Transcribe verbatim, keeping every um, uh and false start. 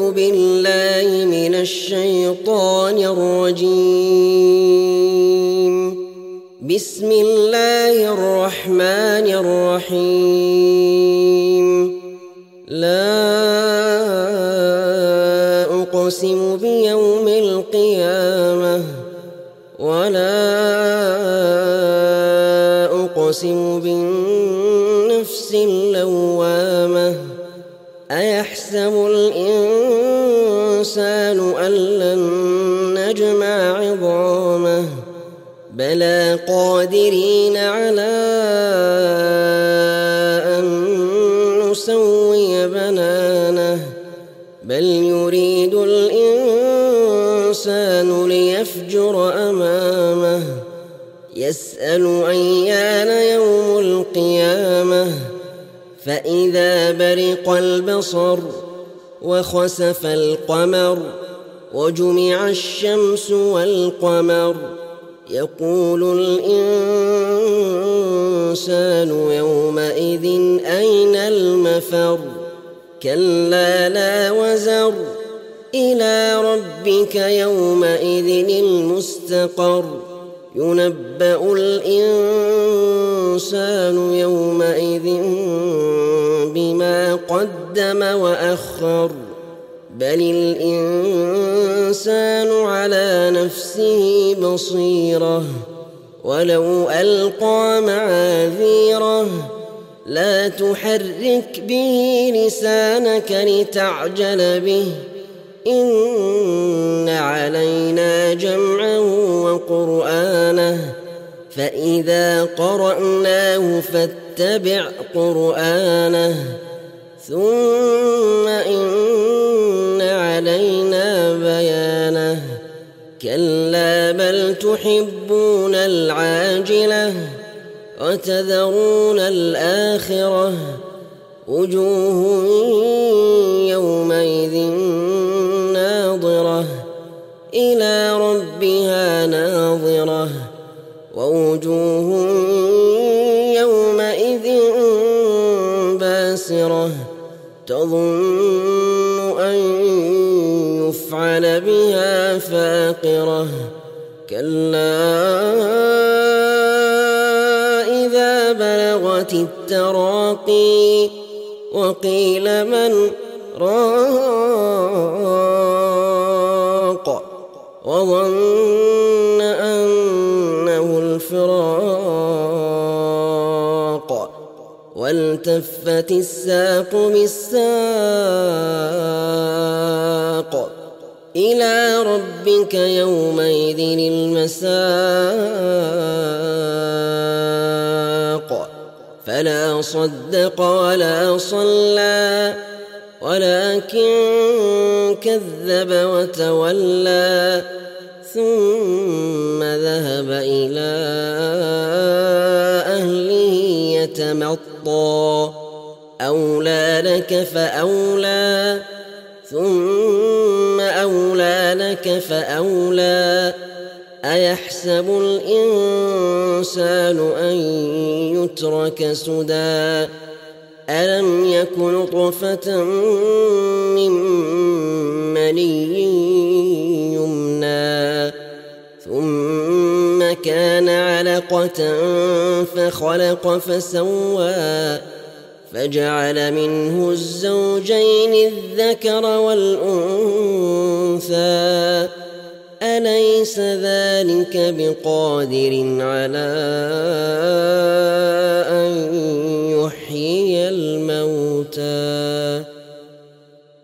أعوذ بالله من الشيطان الرجيم. بسم الله الرحمن الرحيم. لا أقسم بيوم القيامة ولا أقسم بالنفس اللوامة. أيحسب الإنسان أن لن نجمع عظامه بلى قادرين على أن نسوي بنانه بل يريد الإنسان ليفجر أمامه يسأل أيان يوم القيامة فإذا برق البصر وخسف القمر وجمع الشمس والقمر يقول الإنسان يومئذ أين المفر كلا لا وزر إلى ربك يومئذ المستقر ينبأ الإنسان يومئذ بما قدم وأخر بل الإنسان على نفسه بصيرة ولو ألقى معاذيره لا تحرك به لسانك لتعجل به إن علينا جمعه وقرآنه فإذا قرأناه فاتبع قرآنه ثم إن علينا بيانه كلا بل تحبون العاجلة وتذرون الآخرة وجوه يومئذ ناظرة إلى ربها ناظرة ووجوه يومئذ باسرة تظن أن يفعل بها فاقرة كلا إذا بلغت التراقي وقيل من راق وظن أنه الفراق والتفت الساق بالساق إلى ربك يومئذ المساق فلا صدق ولا صلى ولكن كذب وتولى ثم ذهب إلى أهله يتمطى أولى لك فأولى ثم أولى لك فأولى أيحسب الإنسان أن يترك سدى ألم يك نطفة من مني يمنى ثم كان علقة فخلق فسوى فجعل منه الزوجين الذكر والأنثى أليس ذلك بقادر على أن يحيي الموتى